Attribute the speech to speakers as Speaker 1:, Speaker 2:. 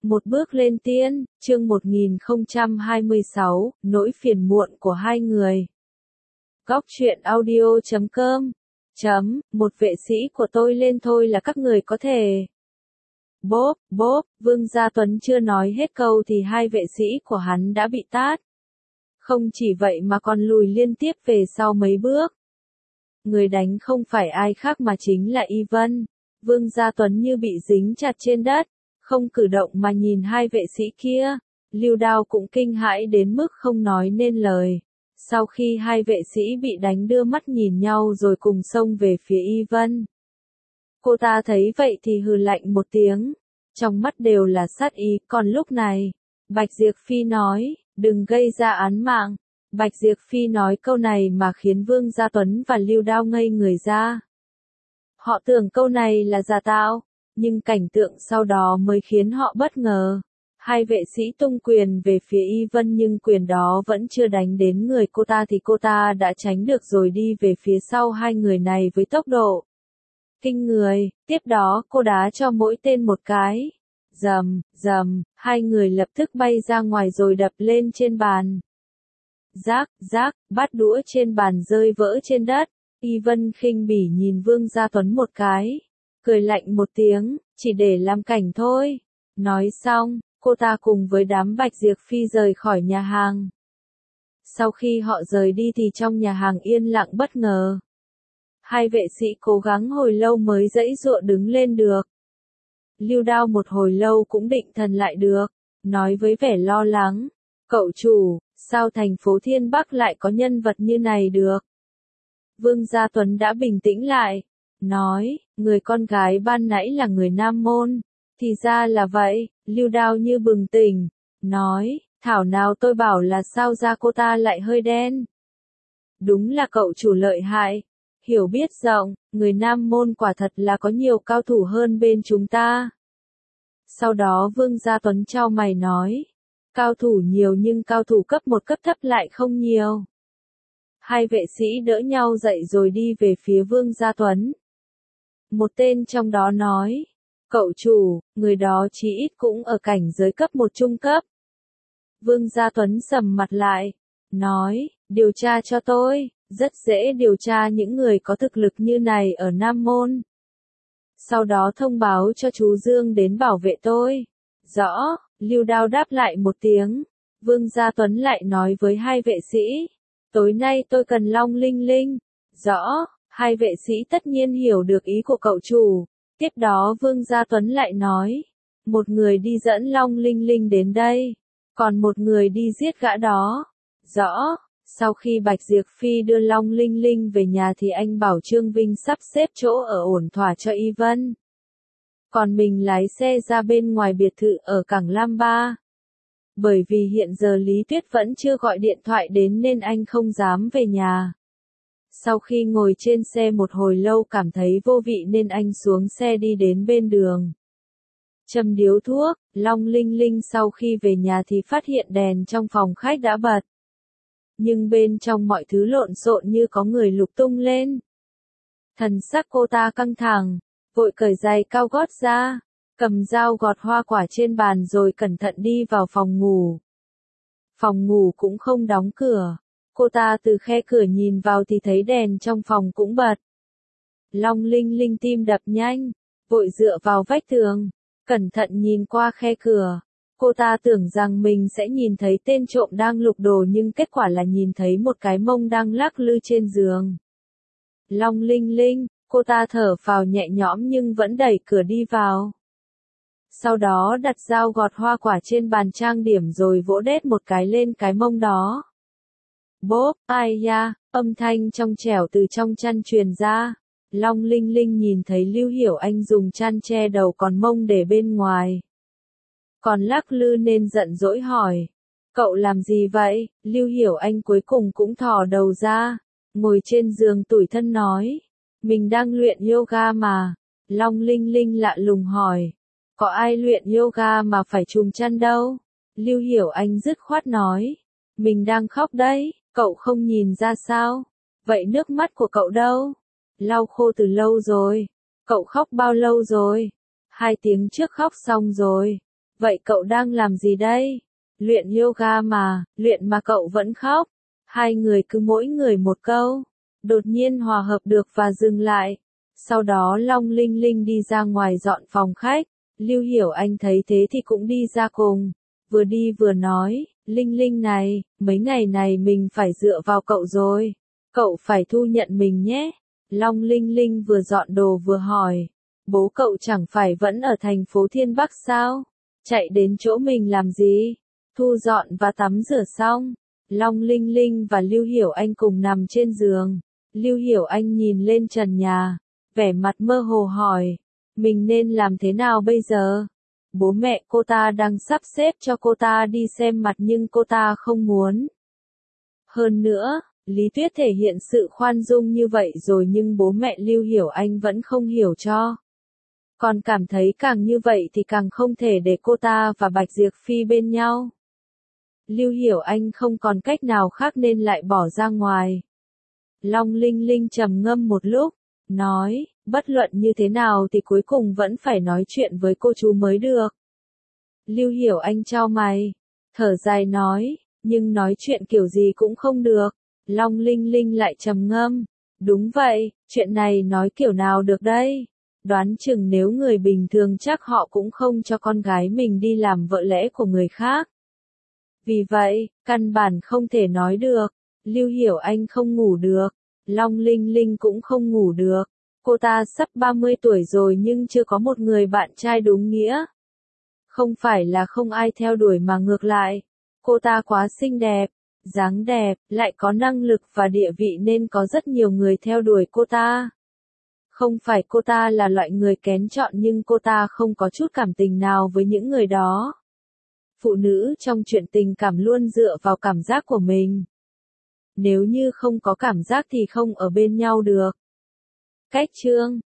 Speaker 1: Một bước lên tiên, chương 1026, nỗi phiền muộn của hai người. Góc truyện audio.com một vệ sĩ của tôi lên thôi là các người có thể. Bốp, bốp, Vương Gia Tuấn chưa nói hết câu thì hai vệ sĩ của hắn đã bị tát. Không chỉ vậy mà còn lùi liên tiếp về sau mấy bước. Người đánh không phải ai khác mà chính là Y Vân. Vương Gia Tuấn như bị dính chặt trên đất, không cử động mà nhìn hai vệ sĩ kia. Lưu Đao cũng kinh hãi đến mức không nói nên lời. Sau khi hai vệ sĩ bị đánh đưa mắt nhìn nhau rồi cùng xông về phía Y Vân. Cô ta thấy vậy thì hừ lạnh một tiếng, trong mắt đều là sát ý. Còn lúc này, Bạch Diệp Phi nói, đừng gây ra án mạng. Bạch Diệp Phi nói câu này mà khiến Vương Gia Tuấn và Lưu Đao ngây người ra. Họ tưởng câu này là giả tạo, nhưng cảnh tượng sau đó mới khiến họ bất ngờ. Hai vệ sĩ tung quyền về phía Y Vân nhưng quyền đó vẫn chưa đánh đến người cô ta thì cô ta đã tránh được rồi đi về phía sau hai người này với tốc độ kinh người. Tiếp đó cô đá cho mỗi tên một cái. Rầm, rầm, hai người lập tức bay ra ngoài rồi đập lên trên bàn. Rác, rác, bát đũa trên bàn rơi vỡ trên đất. Y Vân khinh bỉ nhìn Vương Gia Tuấn một cái, cười lạnh một tiếng, chỉ để làm cảnh thôi. Nói xong, cô ta cùng với đám Bạch Diệp Phi rời khỏi nhà hàng. Sau khi họ rời đi thì trong nhà hàng yên lặng bất ngờ. Hai vệ sĩ cố gắng hồi lâu mới giãy giụa đứng lên được. Lưu Đao một hồi lâu cũng định thần lại được, nói với vẻ lo lắng, cậu chủ, sao thành phố Thiên Bắc lại có nhân vật như này được? Vương Gia Tuấn đã bình tĩnh lại, nói, người con gái ban nãy là người Nam Môn. Thì ra là vậy. Lưu Đao như bừng tỉnh, nói, thảo nào tôi bảo là sao da cô ta lại hơi đen. Đúng là cậu chủ lợi hại, hiểu biết rộng, người Nam Môn quả thật là có nhiều cao thủ hơn bên chúng ta. Sau đó Vương Gia Tuấn chau mày nói, cao thủ nhiều nhưng cao thủ cấp 1 cấp thấp lại không nhiều. Hai vệ sĩ đỡ nhau dậy rồi đi về phía Vương Gia Tuấn. Một tên trong đó nói, cậu chủ, người đó chí ít cũng ở cảnh giới cấp 1 trung cấp. Vương Gia Tuấn sầm mặt lại, nói, điều tra cho tôi, rất dễ điều tra những người có thực lực như này ở Nam Môn. Sau đó thông báo cho chú Dương đến bảo vệ tôi. Rõ, Lưu Đao đáp lại một tiếng. Vương Gia Tuấn lại nói với hai vệ sĩ, tối nay tôi cần Long Linh Linh. Rõ, hai vệ sĩ tất nhiên hiểu được ý của cậu chủ. Tiếp đó Vương Gia Tuấn lại nói, một người đi dẫn Long Linh Linh đến đây, còn một người đi giết gã đó. Rõ, sau khi Bạch Diệp Phi đưa Long Linh Linh về nhà thì anh bảo Trương Vinh sắp xếp chỗ ở ổn thỏa cho Y Vân. Còn mình lái xe ra bên ngoài biệt thự ở Cảng Lam Ba. Bởi vì hiện giờ Lý Tuyết vẫn chưa gọi điện thoại đến nên anh không dám về nhà. Sau khi ngồi trên xe một hồi lâu cảm thấy vô vị nên anh xuống xe đi đến bên đường. Châm điếu thuốc, Long Linh Linh sau khi về nhà thì phát hiện đèn trong phòng khách đã bật. Nhưng bên trong mọi thứ lộn xộn như có người lục tung lên. Thần sắc cô ta căng thẳng, vội cởi giày cao gót ra, cầm dao gọt hoa quả trên bàn rồi cẩn thận đi vào phòng ngủ. Phòng ngủ cũng không đóng cửa. Cô ta từ khe cửa nhìn vào thì thấy đèn trong phòng cũng bật. Long Linh Linh tim đập nhanh, vội dựa vào vách tường, cẩn thận nhìn qua khe cửa. Cô ta tưởng rằng mình sẽ nhìn thấy tên trộm đang lục đồ nhưng kết quả là nhìn thấy một cái mông đang lắc lư trên giường. Long Linh Linh, cô ta thở phào nhẹ nhõm nhưng vẫn đẩy cửa đi vào. Sau đó đặt dao gọt hoa quả trên bàn trang điểm rồi vỗ đét một cái lên cái mông đó. Bốp, ai ya, âm thanh trong trẻo từ trong chăn truyền ra. Long Linh Linh nhìn thấy Lưu Hiểu Anh dùng chăn che đầu còn mông để bên ngoài. Còn lắc lư nên giận dỗi hỏi, cậu làm gì vậy? Lưu Hiểu Anh cuối cùng cũng thò đầu ra, ngồi trên giường tủi thân nói, mình đang luyện yoga mà. Long Linh Linh lạ lùng hỏi, có ai luyện yoga mà phải trùm chăn đâu? Lưu Hiểu Anh dứt khoát nói, mình đang khóc đấy. Cậu không nhìn ra sao? Vậy nước mắt của cậu đâu? Lau khô từ lâu rồi. Cậu khóc bao lâu rồi? 2 tiếng trước khóc xong rồi. Vậy cậu đang làm gì đây? Luyện yoga mà, luyện mà cậu vẫn khóc. Hai người cứ mỗi người một câu. Đột nhiên hòa hợp được và dừng lại. Sau đó Long Linh Linh đi ra ngoài dọn phòng khách. Lưu Hiểu Anh thấy thế thì cũng đi ra cùng. Vừa đi vừa nói, Linh Linh này, mấy ngày này mình phải dựa vào cậu rồi. Cậu phải thu nhận mình nhé. Long Linh Linh vừa dọn đồ vừa hỏi. Bố cậu chẳng phải vẫn ở thành phố Thiên Bắc sao? Chạy đến chỗ mình làm gì? Thu dọn và tắm rửa xong. Long Linh Linh và Lưu Hiểu Anh cùng nằm trên giường. Lưu Hiểu Anh nhìn lên trần nhà. Vẻ mặt mơ hồ hỏi. Mình nên làm thế nào bây giờ? Bố mẹ cô ta đang sắp xếp cho cô ta đi xem mặt nhưng cô ta không muốn. Hơn nữa, Lý Tuyết thể hiện sự khoan dung như vậy rồi nhưng bố mẹ Lưu Hiểu Anh vẫn không hiểu cho. Còn cảm thấy càng như vậy thì càng không thể để cô ta và Bạch Diệp Phi bên nhau. Lưu Hiểu Anh không còn cách nào khác nên lại bỏ ra ngoài. Long Linh Linh trầm ngâm một lúc, nói, bất luận như thế nào thì cuối cùng vẫn phải nói chuyện với cô chú mới được. Lưu Hiểu Anh chau mày, thở dài nói, nhưng nói chuyện kiểu gì cũng không được. Long Linh Linh lại trầm ngâm, đúng vậy, chuyện này nói kiểu nào được đây? Đoán chừng nếu người bình thường chắc họ cũng không cho con gái mình đi làm vợ lẽ của người khác. Vì vậy, căn bản không thể nói được. Lưu Hiểu Anh không ngủ được. Long Linh Linh cũng không ngủ được. Cô ta sắp 30 tuổi rồi nhưng chưa có một người bạn trai đúng nghĩa. Không phải là không ai theo đuổi mà ngược lại. Cô ta quá xinh đẹp, dáng đẹp, lại có năng lực và địa vị nên có rất nhiều người theo đuổi cô ta. Không phải cô ta là loại người kén chọn nhưng cô ta không có chút cảm tình nào với những người đó. Phụ nữ trong chuyện tình cảm luôn dựa vào cảm giác của mình. Nếu như không có cảm giác thì không ở bên nhau được. Cách chương